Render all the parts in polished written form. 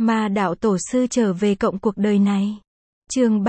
Ma đạo tổ sư trở về cộng cuộc đời này. Chương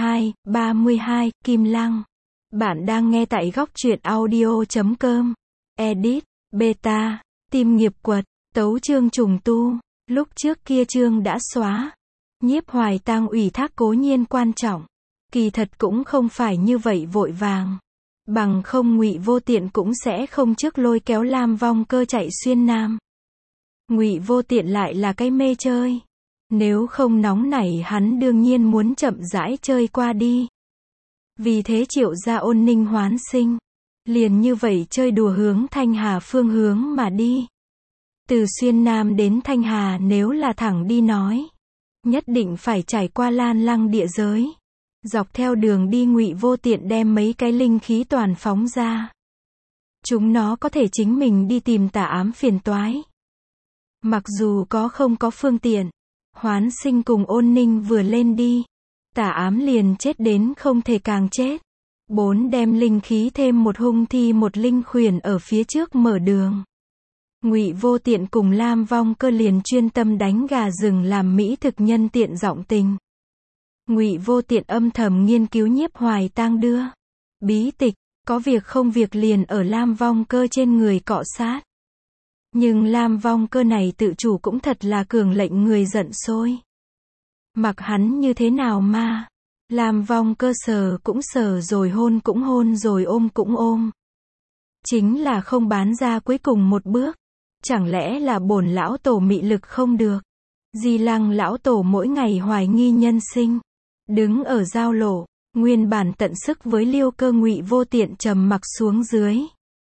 32, Kim Lăng. Bạn đang nghe tại góc truyện audio.com. Edit, beta, tìm nghiệp quật, tấu chương trùng tu. Lúc trước kia chương đã xóa. Nhiếp Hoài Tang ủy thác Cố Nhiên quan trọng. Kỳ thật cũng không phải như vậy vội vàng. Bằng không Ngụy Vô Tiện cũng sẽ không trước lôi kéo Lam Vong Cơ chạy xuyên Nam. Ngụy Vô Tiện lại là cái mê chơi. Nếu không nóng nảy hắn đương nhiên muốn chậm rãi chơi qua đi. Vì thế Triệu gia Ôn Ninh hoán sinh. Liền như vậy chơi đùa hướng Thanh Hà phương hướng mà đi. Từ xuyên Nam đến Thanh Hà nếu là thẳng đi nói. Nhất định phải trải qua Lan Lăng địa giới. Dọc theo đường đi Ngụy Vô Tiện đem mấy cái linh khí toàn phóng ra. Chúng nó có thể chính mình đi tìm tà ám phiền toái. Mặc dù không có phương tiện. Hoán sinh cùng Ôn Ninh vừa lên đi. Tà ám liền chết đến không thể càng chết. 4 đem linh khí thêm một hung thi một linh khuyển ở phía trước mở đường. Ngụy Vô Tiện cùng Lam Vong Cơ liền chuyên tâm đánh gà rừng làm mỹ thực nhân tiện giọng tình. Ngụy Vô Tiện âm thầm nghiên cứu Nhiếp Hoài Tang đưa bí tịch, có việc không việc liền ở Lam Vong Cơ trên người cọ sát. Nhưng Lam Vong Cơ này tự chủ cũng thật là cường lệnh người giận sôi. Mặc hắn như thế nào mà Lam Vong Cơ sờ cũng sờ rồi hôn cũng hôn rồi ôm cũng ôm. Chính là không bán ra cuối cùng một bước. Chẳng lẽ là bổn lão tổ mị lực không được? Di Lăng lão tổ mỗi ngày hoài nghi nhân sinh. Đứng ở giao lộ, nguyên bản tận sức với Liêu Cơ Ngụy Vô Tiện trầm mặc xuống dưới.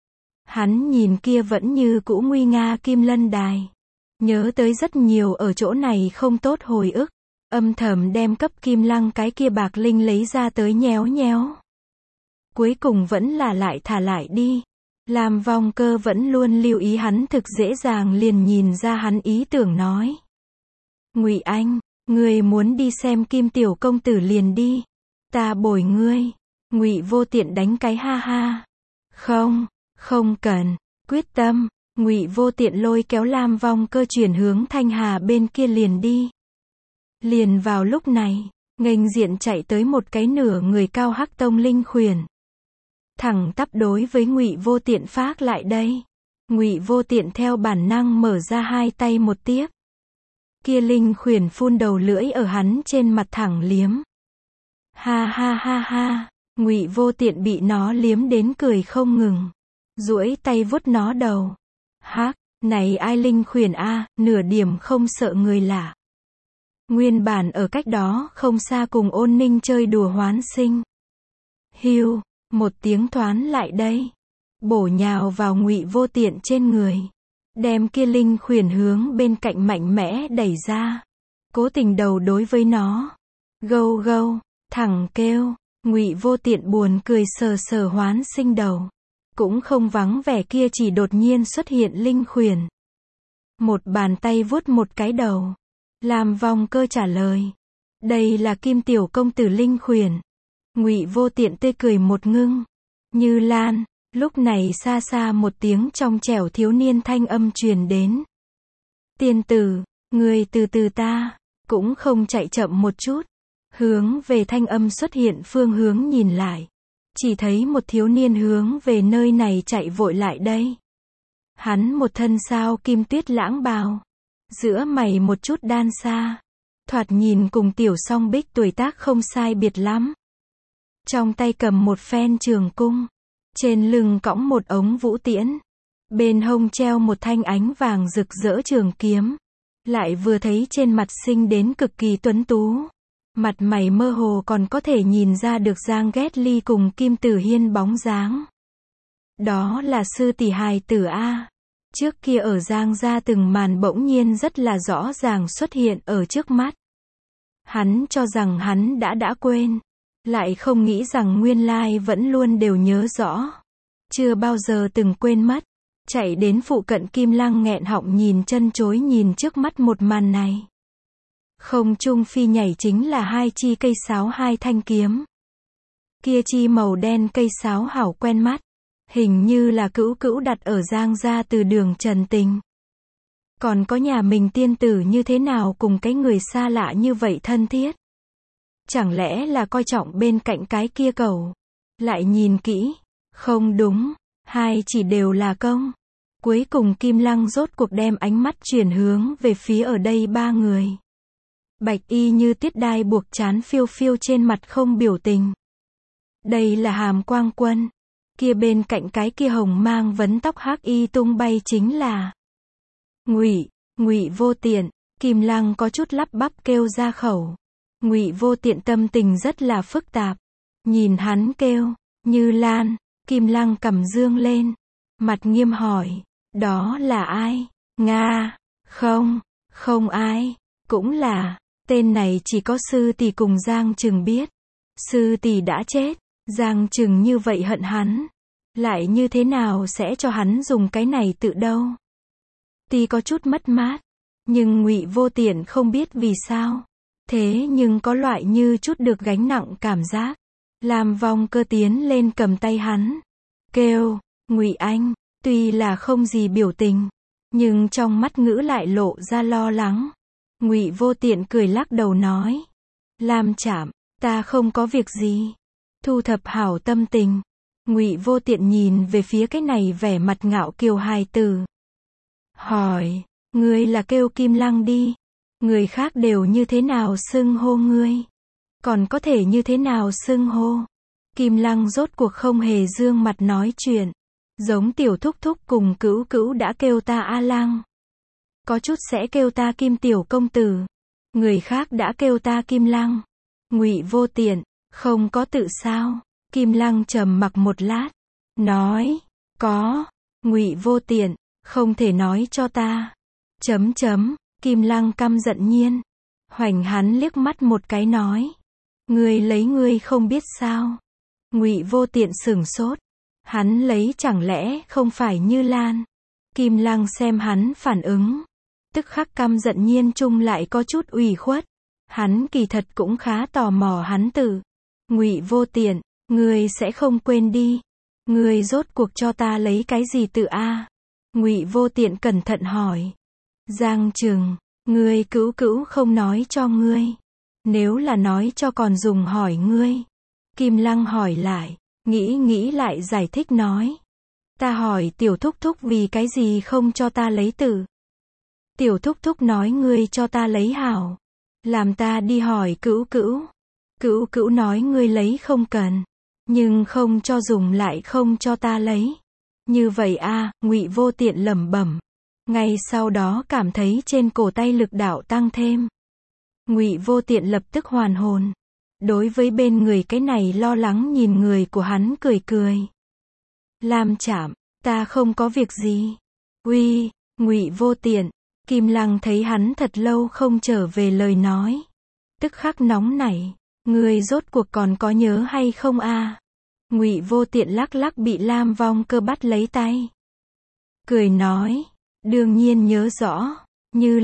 Hắn nhìn kia vẫn như cũ nguy nga Kim Lân Đài. Nhớ tới rất nhiều ở chỗ này không tốt hồi ức. Âm thầm đem cấp Kim Lăng cái kia bạc linh lấy ra tới nhéo nhéo. Cuối cùng vẫn là lại thả lại đi. Lam Vong Cơ vẫn luôn lưu ý hắn thực dễ dàng liền nhìn ra hắn ý tưởng nói. Ngụy Anh, ngươi muốn đi xem Kim tiểu công tử liền đi. Ta bồi ngươi. Ngụy Vô Tiện đánh cái ha ha. Không cần, quyết tâm. Ngụy Vô Tiện lôi kéo Lam Vong Cơ chuyển hướng Thanh Hà bên kia liền đi. Liền vào lúc này, nghênh diện chạy tới một cái nửa người cao hắc tông linh khuyển. Thẳng tắp đối với Ngụy Vô Tiện phác lại đây. Ngụy Vô Tiện theo bản năng mở ra hai tay một tiếp. Kia linh khuyển phun đầu lưỡi ở hắn trên mặt thẳng liếm. Ha ha ha ha, Ngụy Vô Tiện bị nó liếm đến cười không ngừng. Duỗi tay vuốt nó đầu. Hắc, này ai linh khuyển a, nửa điểm không sợ người lạ. Nguyên bản ở cách đó không xa cùng Ôn Ninh chơi đùa hoán sinh. Hiu, một tiếng thoán lại đây. Bổ nhào vào Ngụy Vô Tiện trên người. Đem kia linh khuyển hướng bên cạnh mạnh mẽ đẩy ra. Cố tình đầu đối với nó. Gâu gâu, thẳng kêu. Ngụy Vô Tiện buồn cười sờ sờ hoán sinh đầu. Cũng không vắng vẻ kia chỉ đột nhiên xuất hiện linh khuyển. Một bàn tay vuốt một cái đầu. Lam Vong Cơ trả lời. Đây là Kim tiểu công tử linh khuyển. Ngụy Vô Tiện tươi cười một ngưng. Như Lan, lúc này xa xa một tiếng trong trẻo thiếu niên thanh âm truyền đến. Tiên tử, người từ từ ta, cũng không chạy chậm một chút. Hướng về thanh âm xuất hiện phương hướng nhìn lại. Chỉ thấy một thiếu niên hướng về nơi này chạy vội lại đây. Hắn một thân sao kim tuyết lãng bào. Giữa mày một chút đan xa. Thoạt nhìn cùng Tiểu Song Bích tuổi tác không sai biệt lắm. Trong tay cầm một phen trường cung. Trên lưng cõng một ống vũ tiễn. Bên hông treo một thanh ánh vàng rực rỡ trường kiếm. Lại vừa thấy trên mặt sinh đến cực kỳ tuấn tú. Mặt mày mơ hồ còn có thể nhìn ra được Giang Ghét Ly cùng Kim Tử Hiên bóng dáng. Đó là sư tỷ hài tử A. Trước kia ở Giang gia từng màn bỗng nhiên rất là rõ ràng xuất hiện ở trước mắt. Hắn cho rằng hắn đã quên. Lại không nghĩ rằng nguyên lai vẫn luôn đều nhớ rõ. Chưa bao giờ từng quên mất. Chạy đến phụ cận Kim Lăng nghẹn họng nhìn chân chối nhìn trước mắt một màn này. Không trung phi nhảy chính là hai chi cây sáo hai thanh kiếm. Kia chi màu đen cây sáo hảo quen mắt. Hình như là cữu đặt ở Giang gia từ đường Trần Tình. Còn có nhà mình tiên tử như thế nào cùng cái người xa lạ như vậy thân thiết? Chẳng lẽ là coi trọng bên cạnh cái kia cậu? Lại nhìn kỹ. Không đúng. Hai chỉ đều là công. Cuối cùng Kim Lăng rốt cuộc đem ánh mắt chuyển hướng về phía ở đây ba người. Bạch y như tuyết đai buộc trán phiêu phiêu trên mặt không biểu tình. Đây là Hàm Quang Quân. Kia bên cạnh cái kia hồng mang vấn tóc hắc y tung bay chính là Ngụy Vô Tiện. Kim Lăng có chút lắp bắp kêu ra khẩu. Ngụy Vô Tiện tâm tình rất là phức tạp. Nhìn hắn kêu, Như Lan, Kim Lăng cầm dương lên. Mặt nghiêm hỏi, đó là ai? Nga, không ai, cũng là, tên này chỉ có sư tỷ cùng Giang Trừng biết. Sư tỷ đã chết, Giang Trừng như vậy hận hắn. Lại như thế nào sẽ cho hắn dùng cái này tự đâu? Tuy có chút mất mát, nhưng Ngụy Vô Tiện không biết vì sao. Thế nhưng có loại như chút được gánh nặng cảm giác. Lam Vong Cơ tiến lên cầm tay hắn. Kêu, Ngụy Anh, tuy là không gì biểu tình. Nhưng trong mắt ngữ lại lộ ra lo lắng. Ngụy Vô Tiện cười lắc đầu nói. Lam Trạm, ta không có việc gì. Thu thập hảo tâm tình. Ngụy Vô Tiện nhìn về phía cái này vẻ mặt ngạo kiều hài tử. Hỏi, ngươi là kêu Kim Lăng đi. Người khác đều như thế nào xưng hô ngươi? Còn có thể như thế nào xưng hô? Kim Lăng rốt cuộc không hề dương mặt nói chuyện. Giống tiểu thúc thúc cùng cữu cữu đã kêu ta A Lang. Có chút sẽ kêu ta Kim tiểu công tử. Người khác đã kêu ta Kim Lăng. Ngụy Vô Tiện, không có tự sao? Kim Lăng trầm mặc một lát. Nói, có. Ngụy Vô Tiện, không thể nói cho ta. Kim Lăng căm giận nhiên. Hoành hắn liếc mắt một cái nói. Ngươi không biết sao? Ngụy Vô Tiện sửng sốt. Hắn lấy chẳng lẽ không phải Như Lan? Kim Lăng xem hắn phản ứng. Tức khắc căm giận nhiên chung lại có chút ủy khuất. Hắn kỳ thật cũng khá tò mò hắn tử. Ngụy Vô Tiện, ngươi sẽ không quên đi. Ngươi rốt cuộc cho ta lấy cái gì tự a? Ngụy Vô Tiện cẩn thận hỏi. Giang Trừng, ngươi cữu cữu không nói cho ngươi. Nếu là nói cho còn dùng hỏi ngươi. Kim Lăng hỏi lại, nghĩ lại giải thích nói. Ta hỏi tiểu thúc thúc vì cái gì không cho ta lấy tử. Tiểu thúc thúc nói ngươi cho ta lấy hảo. Làm ta đi hỏi cữu cữu. Cữu cữu nói ngươi lấy không cần. Nhưng không cho dùng lại không cho ta lấy. Như vậy a, Ngụy Vô Tiện lẩm bẩm. Ngay sau đó cảm thấy trên cổ tay lực đạo tăng thêm. Ngụy Vô Tiện lập tức hoàn hồn. Đối với bên người cái này lo lắng nhìn người của hắn cười cười. Lam Trạm, ta không có việc gì. Uy, Ngụy Vô Tiện. Kim Lăng thấy hắn thật lâu không trở về lời nói. Tức khắc nóng nảy. Ngươi rốt cuộc còn có nhớ hay không a? Ngụy Vô Tiện lắc lắc bị Lam Vong Cơ bắt lấy tay. Cười nói. Đương nhiên nhớ rõ. Như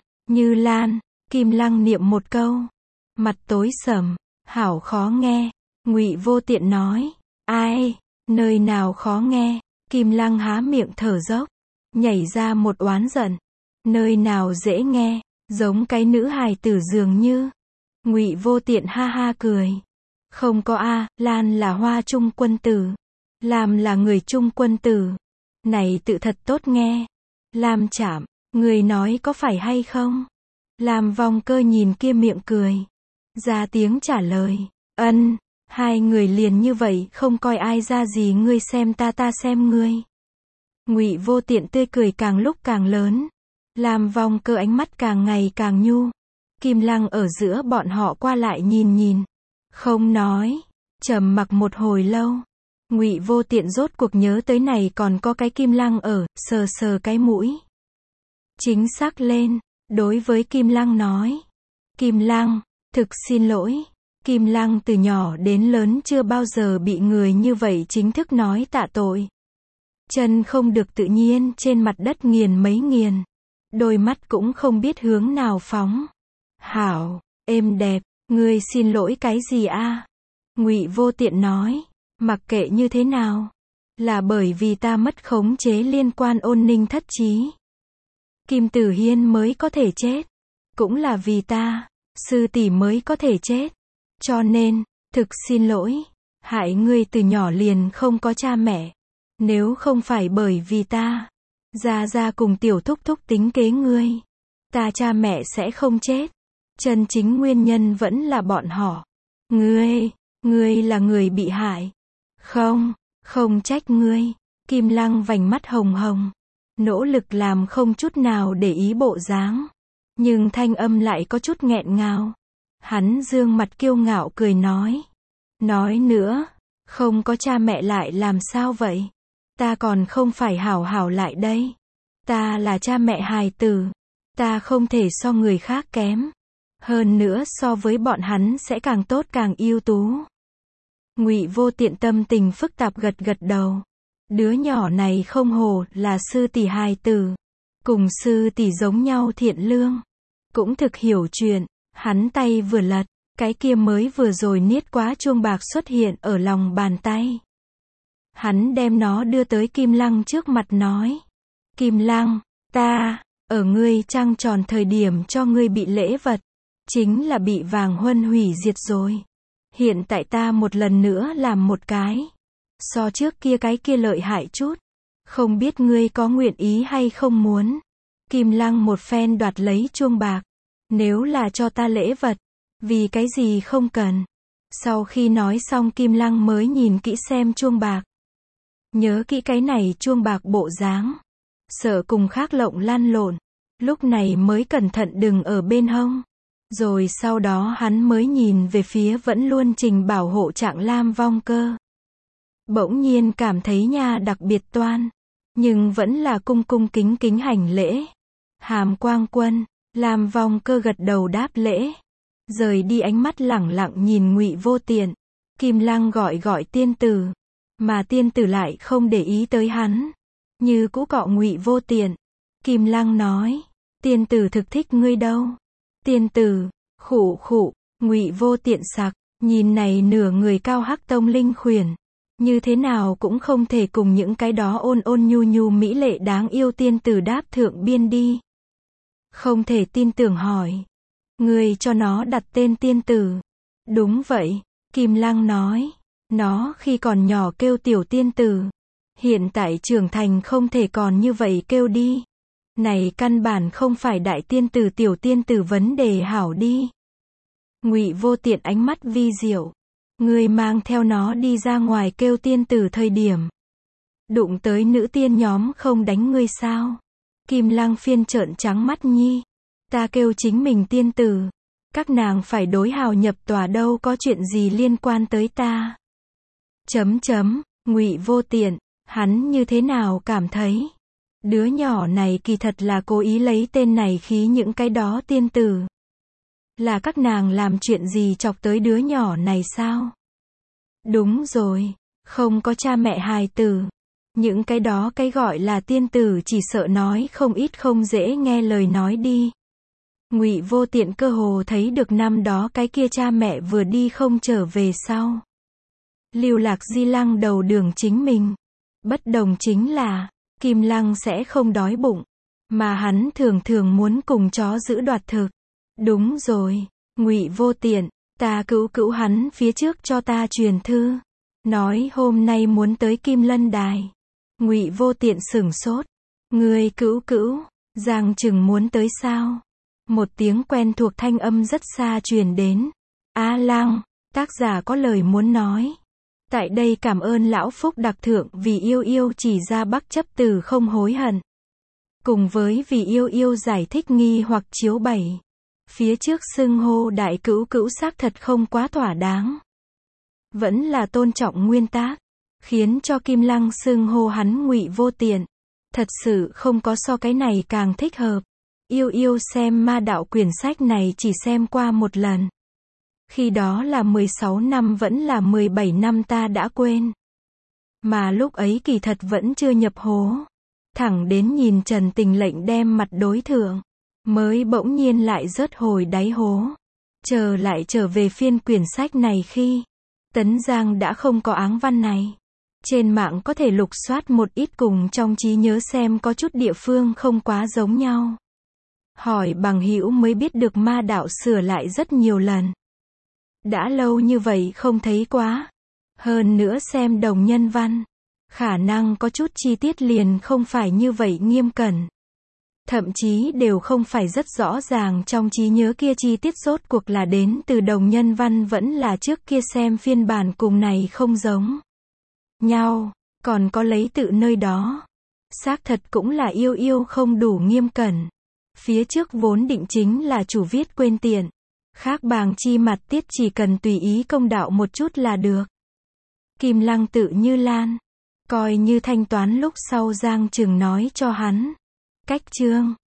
Lan. Kim Lăng niệm một câu. Mặt tối sầm. Hảo khó nghe. Ngụy Vô Tiện nói. Ai? Nơi nào khó nghe? Kim Lăng há miệng thở dốc. Nhảy ra một oán giận. Nơi nào dễ nghe? Giống cái nữ hài tử dường như. Ngụy Vô Tiện ha ha cười. Không có a, Lan là Hoa Trung quân tử. Lam là người Trung quân tử. Này tự thật tốt nghe. Lam Trạm, người nói có phải hay không? Lam Vong Cơ nhìn kia miệng cười. Ra tiếng trả lời. Ân, hai người liền như vậy không coi ai ra gì, ngươi xem ta xem ngươi. Ngụy Vô Tiện tươi cười càng lúc càng lớn. Lam Vong Cơ ánh mắt càng ngày càng nhu. Kim Lăng ở giữa bọn họ qua lại nhìn. Không nói. Trầm mặc một hồi lâu. Ngụy Vô Tiện rốt cuộc nhớ tới này còn có cái Kim Lăng ở, sờ cái mũi. Chính xác lên, đối với Kim Lăng nói. Kim Lăng, thực xin lỗi. Kim Lăng từ nhỏ đến lớn chưa bao giờ bị người như vậy chính thức nói tạ tội. Chân không được tự nhiên trên mặt đất nghiền mấy nghiền. Đôi mắt cũng không biết hướng nào phóng. Hảo, êm đẹp, ngươi xin lỗi cái gì a? Ngụy Vô Tiện nói. Mặc kệ như thế nào. Là bởi vì ta mất khống chế liên quan Ôn Ninh thất trí. Kim Tử Hiên mới có thể chết. Cũng là vì ta, sư tỷ mới có thể chết. Cho nên, thực xin lỗi, hại ngươi từ nhỏ liền không có cha mẹ. Nếu không phải bởi vì ta, Gia Gia cùng tiểu thúc thúc tính kế ngươi, ta cha mẹ sẽ không chết. Chân chính nguyên nhân vẫn là bọn họ. Ngươi là người bị hại. Không trách ngươi. Kim Lăng vành mắt hồng hồng, nỗ lực làm không chút nào để ý bộ dáng, nhưng thanh âm lại có chút nghẹn ngào. Hắn dương mặt kiêu ngạo cười nói nữa, không có cha mẹ lại làm sao vậy? Ta còn không phải hảo hảo lại đây. Ta là cha mẹ hài tử, ta không thể so người khác kém. Hơn nữa so với bọn hắn sẽ càng tốt càng ưu tú. Ngụy Vô Tiện tâm tình phức tạp gật gật đầu. Đứa nhỏ này không hổ là sư tỷ hài tử, cùng sư tỷ giống nhau thiện lương, cũng thực hiểu chuyện. Hắn tay vừa lật, cái kia mới vừa rồi niết quá chuông bạc xuất hiện ở lòng bàn tay. Hắn đem nó đưa tới Kim Lăng trước mặt nói, Kim Lăng, ta, ở ngươi trăng tròn thời điểm cho ngươi bị lễ vật, chính là bị Vàng Huân hủy diệt rồi. Hiện tại ta một lần nữa làm một cái, so trước kia cái kia lợi hại chút. Không biết ngươi có nguyện ý hay không muốn. Kim Lăng một phen đoạt lấy chuông bạc. Nếu là cho ta lễ vật, vì cái gì không cần. Sau khi nói xong Kim Lăng mới nhìn kỹ xem chuông bạc. Nhớ kỹ cái này chuông bạc bộ dáng, sợ cùng khác lộng lăn lộn, lúc này mới cẩn thận đừng ở bên hông. Rồi sau đó hắn mới nhìn về phía vẫn luôn trình bảo hộ Trạng Lam Vong Cơ. Bỗng nhiên cảm thấy nha đặc biệt toan, nhưng vẫn là cung cung kính kính hành lễ. Hàm Quang Quân, Lam Vong Cơ gật đầu đáp lễ, rời đi ánh mắt lẳng lặng nhìn Ngụy Vô Tiện. Kim Lăng gọi tiên tử, mà tiên tử lại không để ý tới hắn, như cũ cọ Ngụy Vô Tiện. Kim Lăng nói, tiên tử thực thích ngươi đâu. Tiên tử, khụ khụ. Ngụy Vô Tiện sặc, nhìn này nửa người cao hắc tông linh khuyển, như thế nào cũng không thể cùng những cái đó ôn ôn nhu nhu mỹ lệ đáng yêu tiên tử đáp thượng biên đi. Không thể tin tưởng hỏi, ngươi cho nó đặt tên tiên tử? Đúng vậy, Kim Lăng nói, nó khi còn nhỏ kêu tiểu tiên tử, hiện tại trưởng thành không thể còn như vậy kêu đi. Này căn bản không phải đại tiên tử tiểu tiên tử vấn đề hảo đi. Ngụy Vô Tiện ánh mắt vi diệu. Ngươi mang theo nó đi ra ngoài kêu tiên tử thời điểm, đụng tới nữ tiên nhóm không đánh ngươi sao? Kim Lăng phiên trợn trắng mắt nhi. Ta kêu chính mình tiên tử, các nàng phải đối hào nhập tòa đâu có chuyện gì liên quan tới ta. Ngụy Vô Tiện, hắn như thế nào cảm thấy? Đứa nhỏ này kỳ thật là cố ý lấy tên này khí những cái đó tiên tử. Là các nàng làm chuyện gì chọc tới đứa nhỏ này sao? Đúng rồi, không có cha mẹ hài tử. Những cái đó cái gọi là tiên tử chỉ sợ nói không ít không dễ nghe lời nói đi. Ngụy Vô Tiện cơ hồ thấy được năm đó cái kia cha mẹ vừa đi không trở về sau. Lưu lạc Di Lăng đầu đường chính mình. Bất đồng chính là, Kim Lăng sẽ không đói bụng, mà hắn thường thường muốn cùng chó giữ đoạt thực. Đúng rồi, Ngụy Vô Tiện, ta cữu hắn phía trước cho ta truyền thư, nói hôm nay muốn tới Kim Lân Đài. Ngụy Vô Tiện sửng sốt. Ngươi cữu, Giang Trừng muốn tới sao? Một tiếng quen thuộc thanh âm rất xa truyền đến. A Lăng, tác giả có lời muốn nói. Tại đây cảm ơn lão Phúc đặc thượng vì yêu chỉ ra Bắc chấp từ không hối hận. Cùng với vì yêu giải thích nghi hoặc chiếu bày. Phía trước xưng hô đại cữu xác thật không quá thỏa đáng. Vẫn là tôn trọng nguyên tắc, khiến cho Kim Lăng xưng hô hắn Ngụy Vô Tiện. Thật sự không có so cái này càng thích hợp. Yêu xem ma đạo quyển sách này chỉ xem qua một lần. Khi đó là 16 năm vẫn là 17 năm ta đã quên. Mà lúc ấy kỳ thật vẫn chưa nhập hố. Thẳng đến nhìn Trần Tình Lệnh đem mặt đối thượng, mới bỗng nhiên lại rớt hồi đáy hố. Trở về phiên quyển sách này khi Tấn Giang đã không có áng văn này. Trên mạng có thể lục soát một ít cùng trong trí nhớ xem có chút địa phương không quá giống nhau. Hỏi bằng hữu mới biết được ma đạo sửa lại rất nhiều lần. Đã lâu như vậy không thấy quá. Hơn nữa xem đồng nhân văn. Khả năng có chút chi tiết liền không phải như vậy nghiêm cẩn. Thậm chí đều không phải rất rõ ràng trong trí nhớ kia chi tiết rốt cuộc là đến từ đồng nhân văn vẫn là trước kia xem phiên bản cùng này không giống nhau, còn có lấy tự nơi đó. Xác thật cũng là yêu không đủ nghiêm cẩn. Phía trước vốn định chính là chủ viết quên tiện. Khác bàng chi mặt tiết chỉ cần tùy ý công đạo một chút là được. Kim Lăng tự như Lan. Coi như thanh toán lúc sau Giang Trừng nói cho hắn. Cách chương.